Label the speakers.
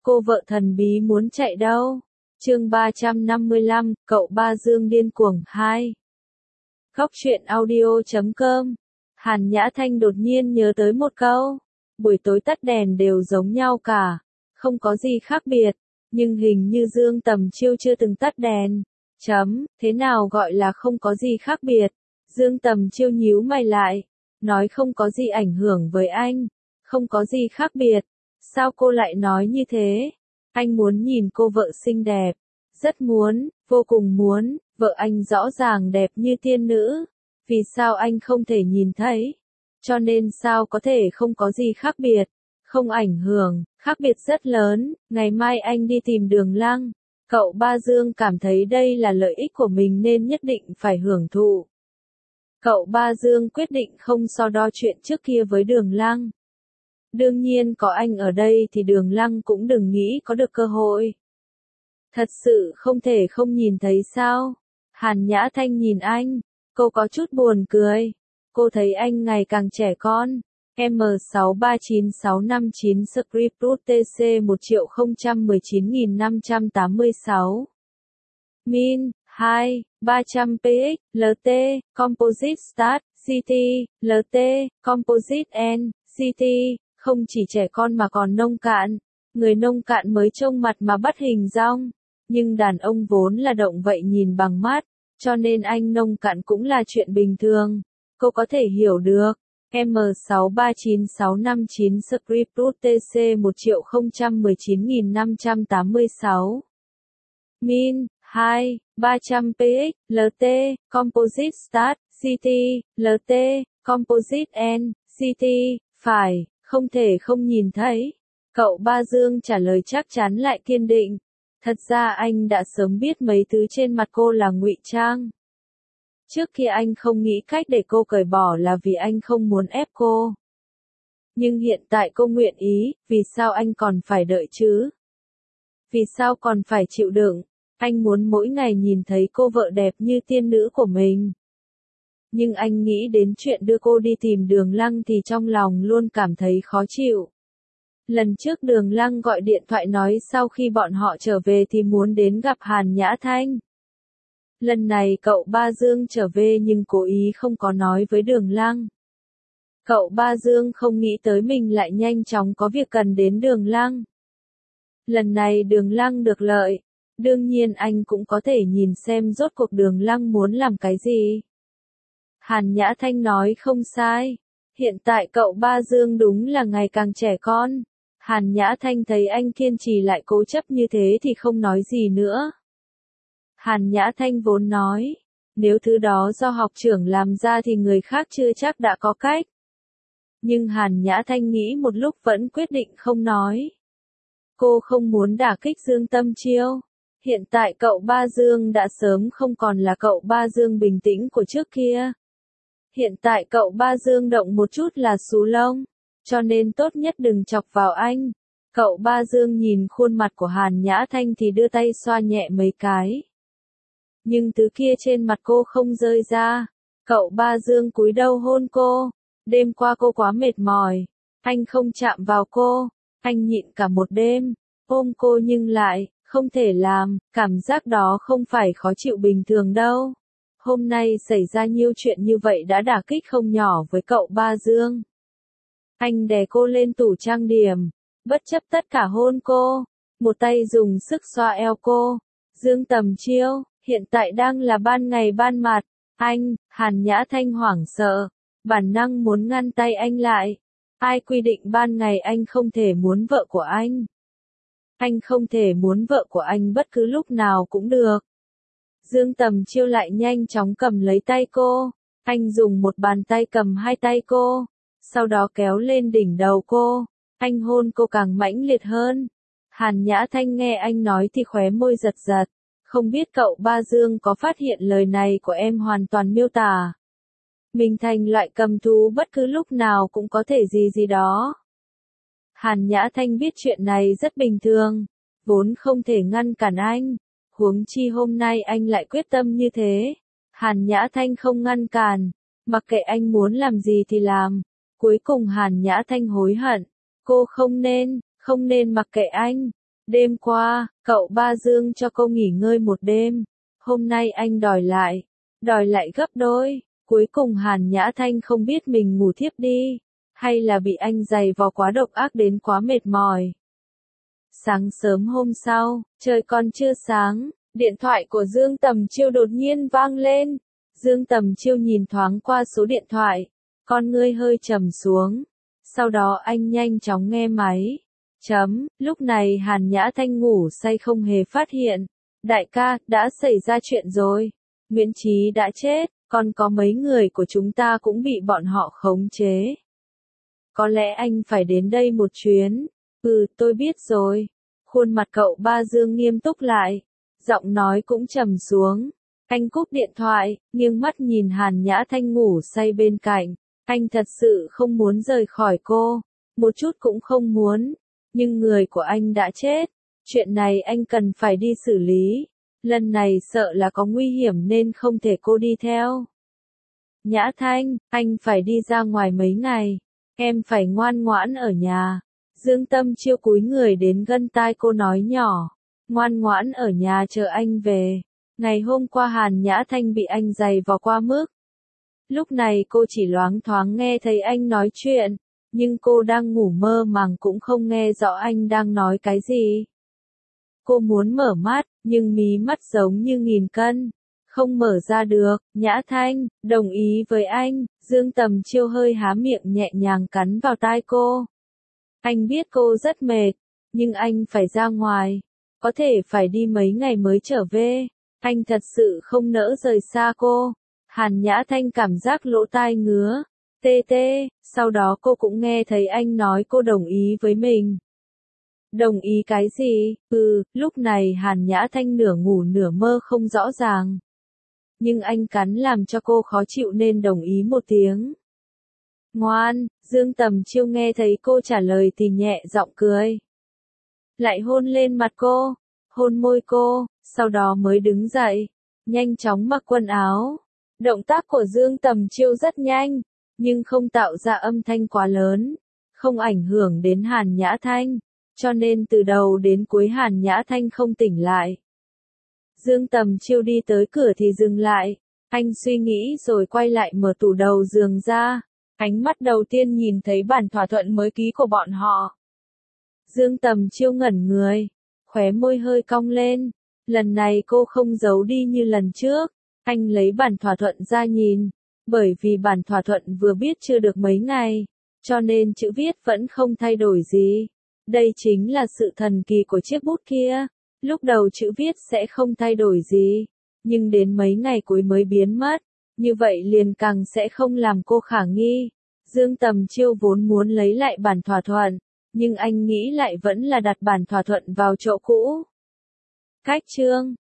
Speaker 1: Cô vợ thần bí muốn chạy đâu? Chương 355, cậu Ba Dương điên cuồng 2. Góc truyện audio.com. Hàn Nhã Thanh đột nhiên nhớ tới một câu. Buổi tối tắt đèn đều giống nhau cả. Không có gì khác biệt. Nhưng hình như Dương Tầm Chiêu chưa từng tắt đèn. Thế nào gọi là không có gì khác biệt? Dương Tầm Chiêu nhíu mày lại. Nói không có gì ảnh hưởng với anh. Không có gì khác biệt. Sao cô lại nói như thế? Anh muốn nhìn cô vợ xinh đẹp. Rất muốn, vô cùng muốn, vợ anh rõ ràng đẹp như tiên nữ. Vì sao anh không thể nhìn thấy? Cho nên sao có thể không có gì khác biệt? Không ảnh hưởng, khác biệt rất lớn. Ngày mai anh đi tìm Đường Lăng. Cậu Ba Dương cảm thấy đây là lợi ích của mình nên nhất định phải hưởng thụ. Cậu Ba Dương quyết định không so đo chuyện trước kia với Đường Lăng. Đương nhiên có anh ở đây thì Đường Lăng cũng đừng nghĩ có được cơ hội. Thật sự không thể không nhìn thấy sao? Hàn Nhã Thanh nhìn anh, cô có chút buồn cười. Cô thấy anh ngày càng trẻ con. M639659 Script Root TC 1019586. Min 2 300px LT Composite Start CT LT Composite N CT. Không chỉ trẻ con mà còn nông cạn. Người nông cạn mới trông mặt mà bắt hình dong. Nhưng đàn ông vốn là động vậy nhìn bằng mắt. Cho nên anh nông cạn cũng là chuyện bình thường. Cô có thể hiểu được. M639659 Script Root TC 1019586. Min 2 300px LT Composite Start CT LT Composite N CT. Phải, không thể không nhìn thấy. Cậu Ba Dương trả lời chắc chắn lại kiên định. Thật ra anh đã sớm biết mấy thứ trên mặt cô là ngụy trang. Trước kia anh không nghĩ cách để cô cởi bỏ là vì anh không muốn ép cô. Nhưng hiện tại cô nguyện ý, vì sao anh còn phải đợi chứ? Vì sao còn phải chịu đựng? Anh muốn mỗi ngày nhìn thấy cô vợ đẹp như tiên nữ của mình. Nhưng anh nghĩ đến chuyện đưa cô đi tìm Đường Lăng thì trong lòng luôn cảm thấy khó chịu. Lần trước Đường Lăng gọi điện thoại nói sau khi bọn họ trở về thì muốn đến gặp Hàn Nhã Thanh. Lần này cậu Ba Dương trở về nhưng cố ý không có nói với Đường Lăng. Cậu Ba Dương không nghĩ tới mình lại nhanh chóng có việc cần đến Đường Lăng. Lần này Đường Lăng được lợi. Đương nhiên anh cũng có thể nhìn xem rốt cuộc Đường Lăng muốn làm cái gì. Hàn Nhã Thanh nói không sai. Hiện tại cậu Ba Dương đúng là ngày càng trẻ con. Hàn Nhã Thanh thấy anh kiên trì lại cố chấp như thế thì không nói gì nữa. Hàn Nhã Thanh vốn nói, nếu thứ đó do học trưởng làm ra thì người khác chưa chắc đã có cách. Nhưng Hàn Nhã Thanh nghĩ một lúc vẫn quyết định không nói. Cô không muốn đả kích Dương Tâm Chiêu. Hiện tại cậu Ba Dương đã sớm không còn là cậu Ba Dương bình tĩnh của trước kia. Hiện tại cậu Ba Dương động một chút là xù lông. Cho nên tốt nhất đừng chọc vào anh. Cậu Ba Dương nhìn khuôn mặt của Hàn Nhã Thanh thì đưa tay xoa nhẹ mấy cái. Nhưng thứ kia trên mặt cô không rơi ra. Cậu Ba Dương cúi đầu hôn cô. Đêm qua cô quá mệt mỏi. Anh không chạm vào cô. Anh nhịn cả một đêm. Ôm cô nhưng lại, không thể làm. Cảm giác đó không phải khó chịu bình thường đâu. Hôm nay xảy ra nhiều chuyện như vậy đã đả kích không nhỏ với cậu Ba Dương. Anh đè cô lên tủ trang điểm. Bất chấp tất cả hôn cô. Một tay dùng sức xoa eo cô. Dương Tầm Chiêu. Hiện tại đang là ban ngày ban mặt. Anh, Hàn Nhã Thanh hoảng sợ. Bản năng muốn ngăn tay anh lại. Ai quy định ban ngày anh không thể muốn vợ của anh? Anh không thể muốn vợ của anh bất cứ lúc nào cũng được. Dương Tầm Chiêu lại nhanh chóng cầm lấy tay cô. Anh dùng một bàn tay cầm hai tay cô. Sau đó kéo lên đỉnh đầu cô. Anh hôn cô càng mãnh liệt hơn. Hàn Nhã Thanh nghe anh nói thì khóe môi giật giật. Không biết cậu Ba Dương có phát hiện lời này của em hoàn toàn miêu tả. Mình thành loại cầm thú bất cứ lúc nào cũng có thể gì đó. Hàn Nhã Thanh biết chuyện này rất bình thường. Vốn không thể ngăn cản anh. Huống chi hôm nay anh lại quyết tâm như thế. Hàn Nhã Thanh không ngăn cản. Mặc kệ anh muốn làm gì thì làm. Cuối cùng Hàn Nhã Thanh hối hận. Cô không nên mặc kệ anh. Đêm qua, cậu ba Dương cho cô nghỉ ngơi một đêm. Hôm nay anh đòi lại gấp đôi. Cuối cùng Hàn Nhã Thanh không biết mình ngủ thiếp đi, hay là bị anh giày vò quá độc ác đến quá mệt mỏi. Sáng sớm hôm sau, trời còn chưa sáng, điện thoại của Dương Tầm Chiêu đột nhiên vang lên. Dương Tầm Chiêu nhìn thoáng qua số điện thoại, con ngươi hơi trầm xuống. Sau đó anh nhanh chóng nghe máy. Lúc này Hàn Nhã Thanh ngủ say không hề phát hiện. Đại ca, đã xảy ra chuyện rồi. Nguyễn Chí đã chết, còn có mấy người của chúng ta cũng bị bọn họ khống chế. Có lẽ anh phải đến đây một chuyến. Tôi biết rồi. Khuôn mặt cậu ba Dương nghiêm túc lại. Giọng nói cũng trầm xuống. Anh cúp điện thoại, nghiêng mắt nhìn Hàn Nhã Thanh ngủ say bên cạnh. Anh thật sự không muốn rời khỏi cô. Một chút cũng không muốn. Nhưng người của anh đã chết. Chuyện này anh cần phải đi xử lý. Lần này sợ là có nguy hiểm nên không thể cô đi theo. Nhã Thanh, anh phải đi ra ngoài mấy ngày. Em phải ngoan ngoãn ở nhà. Dương Tâm Chiêu cúi người đến gần tai cô nói nhỏ. Ngoan ngoãn ở nhà chờ anh về. Ngày hôm qua Hàn Nhã Thanh bị anh giày vò qua mức. Lúc này cô chỉ loáng thoáng nghe thấy anh nói chuyện. Nhưng cô đang ngủ mơ màng cũng không nghe rõ anh đang nói cái gì. Cô muốn mở mắt, nhưng mí mắt giống như nghìn cân. Không mở ra được. Nhã Thanh, đồng ý với anh. Dương Tầm Chiêu hơi há miệng nhẹ nhàng cắn vào tai cô. Anh biết cô rất mệt, nhưng anh phải ra ngoài. Có thể phải đi mấy ngày mới trở về. Anh thật sự không nỡ rời xa cô. Hàn Nhã Thanh cảm giác lỗ tai ngứa. Tê, sau đó cô cũng nghe thấy anh nói cô đồng ý với mình. Đồng ý cái gì? Lúc này Hàn Nhã Thanh nửa ngủ nửa mơ không rõ ràng. Nhưng anh cắn làm cho cô khó chịu nên đồng ý một tiếng. Ngoan, Dương Tầm Chiêu nghe thấy cô trả lời thì nhẹ giọng cười. Lại hôn lên mặt cô, hôn môi cô, sau đó mới đứng dậy, nhanh chóng mặc quần áo. Động tác của Dương Tầm Chiêu rất nhanh, nhưng không tạo ra âm thanh quá lớn, không ảnh hưởng đến Hàn Nhã Thanh, cho nên từ đầu đến cuối Hàn Nhã Thanh không tỉnh lại. Dương Tầm Chiêu đi tới cửa thì dừng lại, anh suy nghĩ rồi quay lại mở tủ đầu giường ra, ánh mắt đầu tiên nhìn thấy bản thỏa thuận mới ký của bọn họ. Dương Tầm Chiêu ngẩn người, khóe môi hơi cong lên, lần này cô không giấu đi như lần trước, anh lấy bản thỏa thuận ra nhìn, bởi vì bản thỏa thuận vừa viết chưa được mấy ngày, cho nên chữ viết vẫn không thay đổi gì. Đây chính là sự thần kỳ của chiếc bút kia. Lúc đầu chữ viết sẽ không thay đổi gì, nhưng đến mấy ngày cuối mới biến mất, như vậy liền càng sẽ không làm cô khả nghi. Dương Tầm Chiêu vốn muốn lấy lại bản thỏa thuận, nhưng anh nghĩ lại vẫn là đặt bản thỏa thuận vào chỗ cũ. Cách chương